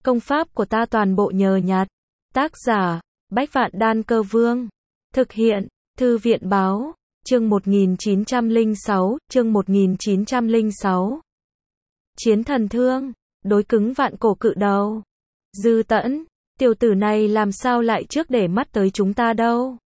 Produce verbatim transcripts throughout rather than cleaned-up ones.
Công pháp của ta toàn bộ nhờ nhặt. Tác giả, Bách Vạn Đan Cơ Vương. Thực hiện, Thư viện Báo, chương một nghìn chín trăm lẻ sáu, chương một nghìn chín trăm lẻ sáu. Chiến thần thương, đối cứng vạn cổ cự đầu. Dư Tẫn, tiểu tử này làm sao lại trước để mắt tới chúng ta đâu.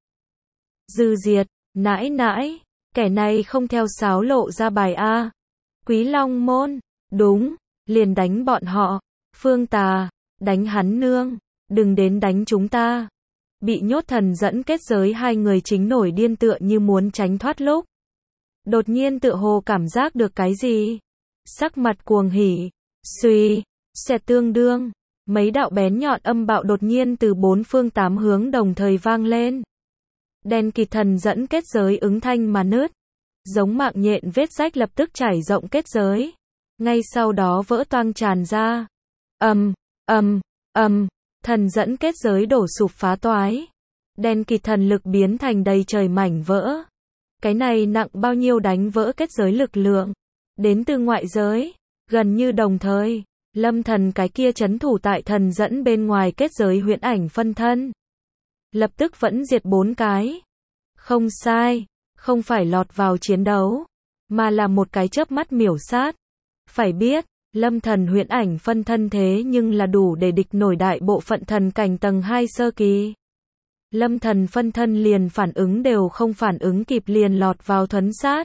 Dư Diệt, nãi nãi, kẻ này không theo sáo lộ ra bài A. Quý Long Môn, đúng, liền đánh bọn họ. Phương Tà, đánh hắn nương, đừng đến đánh chúng ta. Bị nhốt thần dẫn kết giới hai người chính nổi điên tựa như muốn tránh thoát lúc. Đột nhiên tựa hồ cảm giác được cái gì. Sắc mặt cuồng hỉ, suy, xẹt tương đương. Mấy đạo bén nhọn âm bạo đột nhiên từ bốn phương tám hướng đồng thời vang lên. Đen kịt thần dẫn kết giới ứng thanh mà nứt. Giống mạng nhện vết rách lập tức trải rộng kết giới. Ngay sau đó vỡ toang tràn ra. Ầm, ầm, ầm, thần dẫn kết giới đổ sụp phá toái. Đen kịt thần lực biến thành đầy trời mảnh vỡ. Cái này nặng bao nhiêu đánh vỡ kết giới lực lượng. Đến từ ngoại giới, gần như đồng thời, Lâm Thần cái kia trấn thủ tại thần dẫn bên ngoài kết giới huyễn ảnh phân thân. Lập tức vẫn diệt bốn cái. Không sai, không phải lọt vào chiến đấu, mà là một cái chớp mắt miểu sát. Phải biết, Lâm Thần huyễn ảnh phân thân thế nhưng là đủ để địch nổi đại bộ phận thần cảnh tầng hai sơ kỳ. Lâm Thần phân thân liền phản ứng đều không phản ứng kịp liền lọt vào thuấn sát.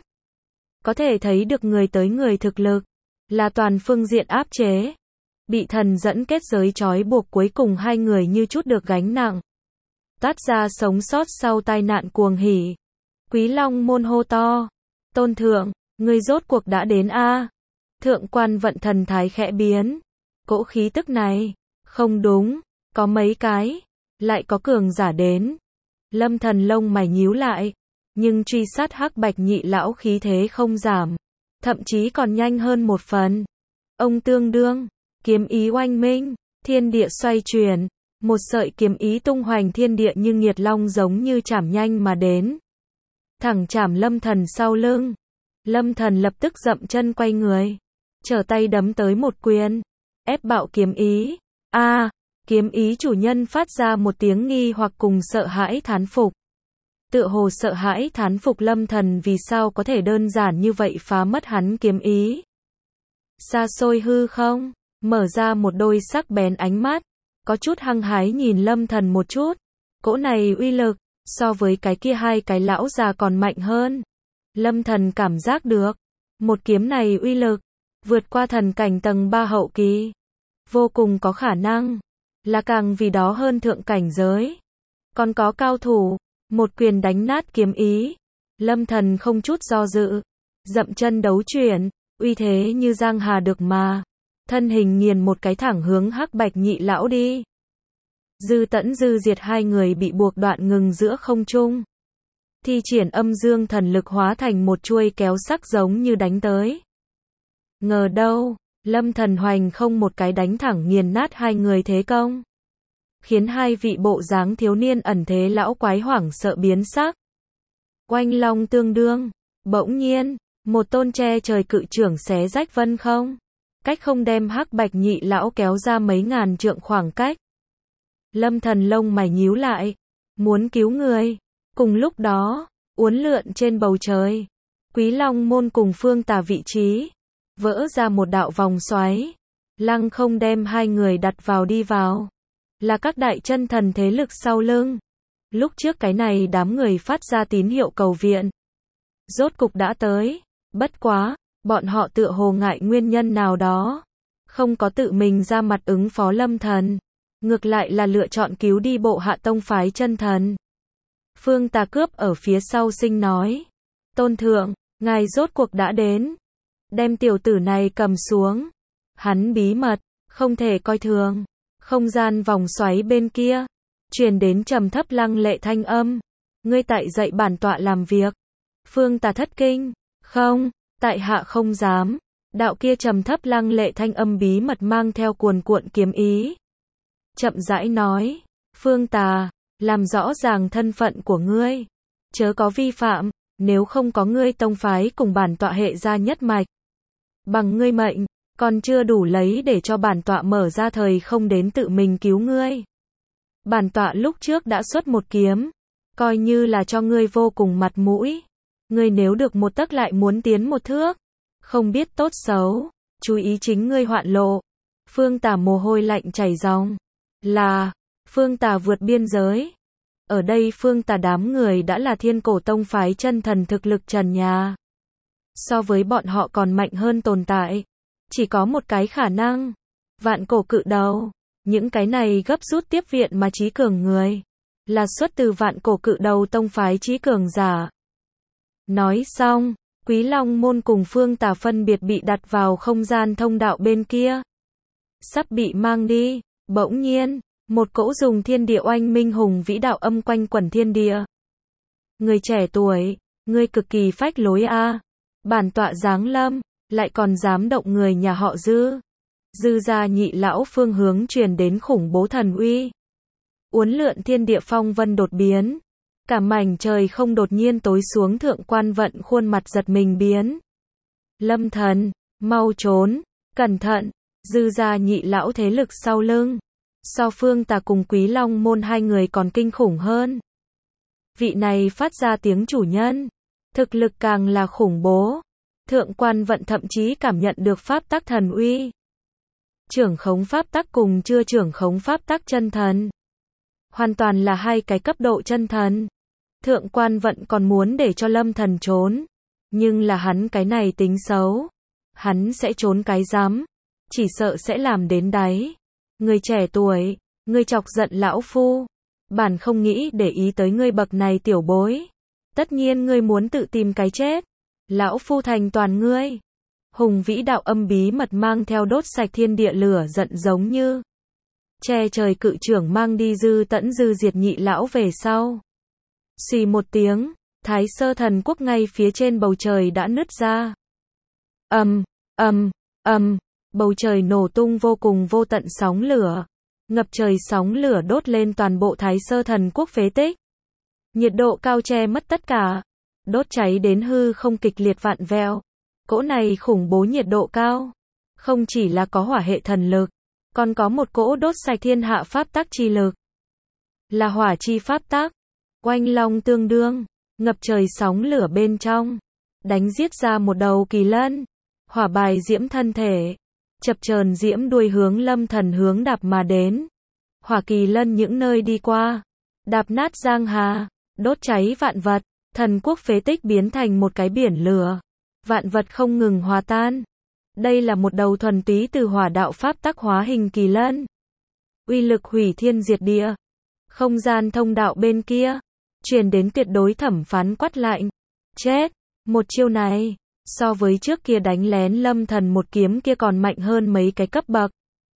Có thể thấy được người tới người thực lực, là toàn phương diện áp chế. Bị thần dẫn kết giới trói buộc cuối cùng hai người như chút được gánh nặng. Tát ra sống sót sau tai nạn cuồng hỉ. Quý Long Môn hô to. Tôn thượng, người rốt cuộc đã đến a. Thượng quan vận thần thái khẽ biến. Cỗ khí tức này, không đúng, có mấy cái, lại có cường giả đến. Lâm Thần lông mày nhíu lại, nhưng truy sát hắc bạch nhị lão khí thế không giảm, thậm chí còn nhanh hơn một phần. Ông tương đương, kiếm ý oanh minh, thiên địa xoay chuyển, một sợi kiếm ý tung hoành thiên địa như nghiệt long giống như chảm nhanh mà đến. Thẳng chảm Lâm Thần sau lưng. Lâm Thần lập tức dậm chân quay người, trở tay đấm tới một quyền, ép bạo kiếm ý. A, à, kiếm ý chủ nhân phát ra một tiếng nghi hoặc cùng sợ hãi thán phục. Tựa hồ sợ hãi thán phục Lâm Thần vì sao có thể đơn giản như vậy phá mất hắn kiếm ý. Xa xôi hư không, mở ra một đôi sắc bén ánh mắt, có chút hăng hái nhìn Lâm Thần một chút. Cỗ này uy lực, so với cái kia hai cái lão già còn mạnh hơn. Lâm Thần cảm giác được, một kiếm này uy lực, vượt qua thần cảnh tầng ba hậu kỳ. Vô cùng có khả năng, là càng vì đó hơn thượng cảnh giới. Còn có cao thủ, một quyền đánh nát kiếm ý. Lâm Thần không chút do dự, dậm chân đấu chuyển, uy thế như giang hà được mà. Thân hình nghiền một cái thẳng hướng hắc bạch nhị lão đi. Dư Tẫn Dư Diệt hai người bị buộc đoạn ngừng giữa không trung. Thi triển âm dương thần lực hóa thành một chuôi kéo sắc giống như đánh tới. Ngờ đâu, Lâm Thần hoành không một cái đánh thẳng nghiền nát hai người thế công. Khiến hai vị bộ dáng thiếu niên ẩn thế lão quái hoảng sợ biến sắc. Oanh long tương đương, bỗng nhiên, một tôn che trời cự trưởng xé rách vân không. Cách không đem hắc bạch nhị lão kéo ra mấy ngàn trượng khoảng cách. Lâm Thần lông mày nhíu lại, muốn cứu người. Cùng lúc đó, uốn lượn trên bầu trời, Quý Long Môn cùng Phương Tà vị trí, vỡ ra một đạo vòng xoáy, lăng không đem hai người đặt vào đi vào. Là các đại chân thần thế lực sau lưng. Lúc trước cái này đám người phát ra tín hiệu cầu viện. Rốt cục đã tới, bất quá, bọn họ tựa hồ ngại nguyên nhân nào đó. Không có tự mình ra mặt ứng phó Lâm Thần. Ngược lại là lựa chọn cứu đi bộ hạ tông phái chân thần. Phương Tà cướp ở phía sau sinh nói. Tôn thượng, ngài rốt cuộc đã đến. Đem tiểu tử này cầm xuống. Hắn bí mật, không thể coi thường. Không gian vòng xoáy bên kia, truyền đến trầm thấp lăng lệ thanh âm. Ngươi tại dạy bản tọa làm việc. Phương Tà thất kinh. Không, tại hạ không dám. Đạo kia trầm thấp lăng lệ thanh âm bí mật mang theo cuồn cuộn kiếm ý. Chậm rãi nói. Phương Tà, làm rõ ràng thân phận của ngươi. Chớ có vi phạm, nếu không có ngươi tông phái cùng bản tọa hệ gia nhất mạch. Bằng ngươi mệnh, còn chưa đủ lấy để cho bản tọa mở ra thời không đến tự mình cứu ngươi. Bản tọa lúc trước đã xuất một kiếm, coi như là cho ngươi vô cùng mặt mũi. Ngươi nếu được một tấc lại muốn tiến một thước, không biết tốt xấu, chú ý chính ngươi hoạn lộ. Phương Tà mồ hôi lạnh chảy ròng. Là, Phương Tà vượt biên giới. Ở đây Phương Tà đám người đã là Thiên Cổ Tông phái chân thần thực lực trần nhà. So với bọn họ còn mạnh hơn tồn tại. Chỉ có một cái khả năng. Vạn cổ cự đầu. Những cái này gấp rút tiếp viện mà trí cường người. Là xuất từ vạn cổ cự đầu tông phái trí cường giả. Nói xong, Quý Long Môn cùng Phương Tà phân biệt bị đặt vào không gian thông đạo bên kia. Sắp bị mang đi, bỗng nhiên, một cỗ dùng thiên địa oanh minh hùng vĩ đạo âm quanh quẩn thiên địa. Người trẻ tuổi, ngươi cực kỳ phách lối a. Bản tọa giáng lâm, lại còn dám động người nhà họ Dư. Dư gia nhị lão phương hướng truyền đến khủng bố thần uy. Uốn lượn thiên địa phong vân đột biến. Cả mảnh trời không đột nhiên tối xuống, Thượng Quan Vận khuôn mặt giật mình biến. Lâm Thần, mau trốn, cẩn thận, Dư gia nhị lão thế lực sau lưng. So Phương Tà cùng Quý Long Môn hai người còn kinh khủng hơn. Vị này phát ra tiếng chủ nhân, thực lực càng là khủng bố. Thượng Quan Vận thậm chí cảm nhận được pháp tắc thần uy. Trưởng khống pháp tắc cùng chưa trưởng khống pháp tắc chân thần. Hoàn toàn là hai cái cấp độ chân thần. Thượng Quan Vận còn muốn để cho Lâm Thần trốn. Nhưng là hắn cái này tính xấu. Hắn sẽ trốn cái rắm. Chỉ sợ sẽ làm đến đáy. Người trẻ tuổi, ngươi chọc giận lão phu. Bản không nghĩ để ý tới ngươi bậc này tiểu bối. Tất nhiên ngươi muốn tự tìm cái chết. Lão phu thành toàn ngươi. Hùng vĩ đạo âm bí mật mang theo đốt sạch thiên địa lửa giận giống như che trời cự trưởng mang đi Dư Tẫn Dư diệt nhị lão về sau. Xì một tiếng, Thái Sơ Thần Quốc ngay phía trên bầu trời đã nứt ra. Ầm, ầm, ầm, bầu trời nổ tung vô cùng vô tận sóng lửa. Ngập trời sóng lửa đốt lên toàn bộ Thái Sơ Thần Quốc phế tích. Nhiệt độ cao che mất tất cả, đốt cháy đến hư không kịch liệt vạn vẹo. Cỗ này khủng bố nhiệt độ cao, không chỉ là có hỏa hệ thần lực, còn có một cỗ đốt sạch thiên hạ pháp tắc chi lực. Là hỏa chi pháp tắc, oanh long tương đương, ngập trời sóng lửa bên trong, đánh giết ra một đầu kỳ lân, hỏa bài diễm thân thể, chập chờn diễm đuôi hướng Lâm Thần hướng đạp mà đến. Hỏa kỳ lân những nơi đi qua, đạp nát giang hà, đốt cháy vạn vật, thần quốc phế tích biến thành một cái biển lửa. Vạn vật không ngừng hòa tan. Đây là một đầu thuần túy từ hỏa đạo pháp tắc hóa hình kỳ lân. Uy lực hủy thiên diệt địa. Không gian thông đạo bên kia, truyền đến tuyệt đối thẩm phán quát lạnh. Chết, một chiêu này, so với trước kia đánh lén Lâm Thần một kiếm kia còn mạnh hơn mấy cái cấp bậc.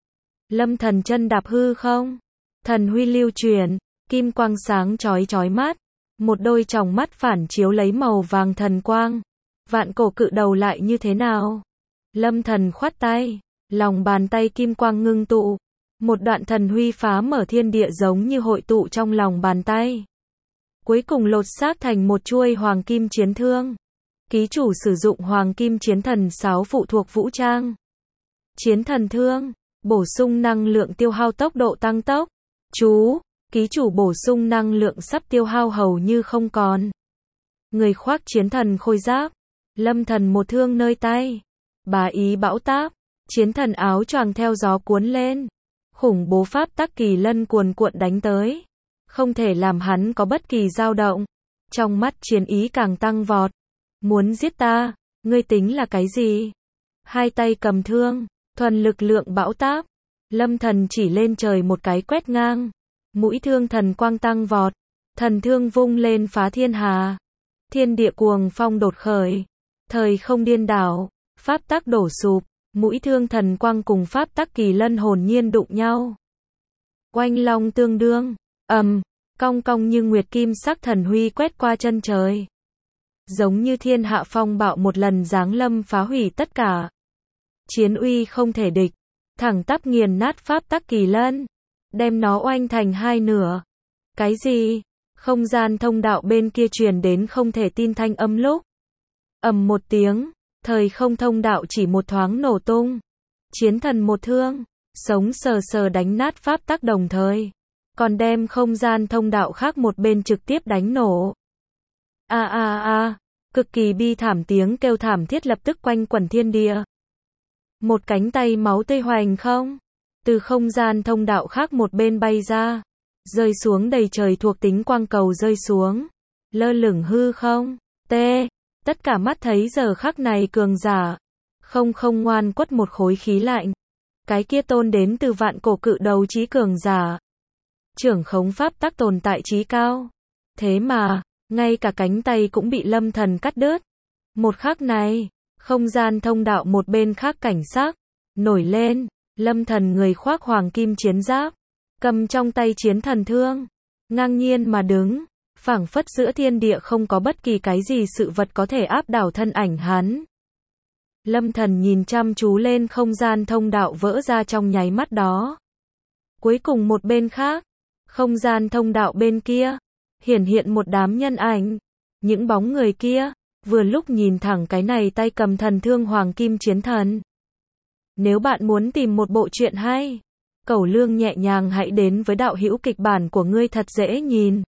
Lâm Thần chân đạp hư không, thần huy lưu truyền, kim quang sáng chói chói mắt, một đôi tròng mắt phản chiếu lấy màu vàng thần quang. Vạn cổ cự đầu lại như thế nào? Lâm Thần khoát tay, lòng bàn tay kim quang ngưng tụ, một đoạn thần huy phá mở thiên địa giống như hội tụ trong lòng bàn tay. Cuối cùng lột xác thành một chuôi hoàng kim chiến thương. Ký chủ sử dụng hoàng kim chiến thần sáo phụ thuộc vũ trang. Chiến thần thương, bổ sung năng lượng tiêu hao tốc độ tăng tốc. Chú, ký chủ bổ sung năng lượng sắp tiêu hao hầu như không còn. Người khoác chiến thần khôi giáp. Lâm Thần một thương nơi tay, bá ý bão táp, chiến thần áo choàng theo gió cuốn lên, khủng bố pháp tắc kỳ lân cuồn cuộn đánh tới, không thể làm hắn có bất kỳ dao động. Trong mắt chiến ý càng tăng vọt, muốn giết ta, ngươi tính là cái gì? Hai tay cầm thương, thuần lực lượng bão táp, Lâm Thần chỉ lên trời một cái quét ngang, mũi thương thần quang tăng vọt, thần thương vung lên phá thiên hà, thiên địa cuồng phong đột khởi. Thời không điên đảo, pháp tắc đổ sụp, mũi thương thần quang cùng pháp tắc kỳ lân hồn nhiên đụng nhau. Oanh long tương đương, ầm, cong cong như nguyệt kim sắc thần huy quét qua chân trời. Giống như thiên hạ phong bạo một lần giáng lâm phá hủy tất cả. Chiến uy không thể địch, thẳng tắp nghiền nát pháp tắc kỳ lân, đem nó oanh thành hai nửa. Cái gì? Không gian thông đạo bên kia truyền đến không thể tin thanh âm lúc. Ầm một tiếng, thời không thông đạo chỉ một thoáng nổ tung. Chiến thần một thương, sống sờ sờ đánh nát pháp tắc đồng thời, còn đem không gian thông đạo khác một bên trực tiếp đánh nổ. A a a, cực kỳ bi thảm tiếng kêu thảm thiết lập tức quanh quẩn thiên địa. Một cánh tay máu tươi hoành không, từ không gian thông đạo khác một bên bay ra, rơi xuống đầy trời thuộc tính quang cầu rơi xuống, lơ lửng hư không. T. Tất cả mắt thấy giờ khắc này cường giả, không không ngoan quất một khối khí lạnh. Cái kia tôn đến từ vạn cổ cự đầu chí cường giả, trưởng khống pháp tắc tồn tại chí cao. Thế mà, ngay cả cánh tay cũng bị Lâm Thần cắt đứt. Một khắc này, không gian thông đạo một bên khác cảnh sắc nổi lên, Lâm Thần người khoác hoàng kim chiến giáp, cầm trong tay chiến thần thương, ngang nhiên mà đứng, phảng phất giữa thiên địa không có bất kỳ cái gì sự vật có thể áp đảo thân ảnh hắn. Lâm Thần nhìn chăm chú lên không gian thông đạo vỡ ra trong nháy mắt đó. Cuối cùng một bên khác, không gian thông đạo bên kia, hiển hiện một đám nhân ảnh. Những bóng người kia, vừa lúc nhìn thẳng cái này tay cầm thần thương hoàng kim chiến thần. Nếu bạn muốn tìm một bộ truyện hay, Cẩu Lương nhẹ nhàng hãy đến với đạo hữu kịch bản của ngươi thật dễ nhìn.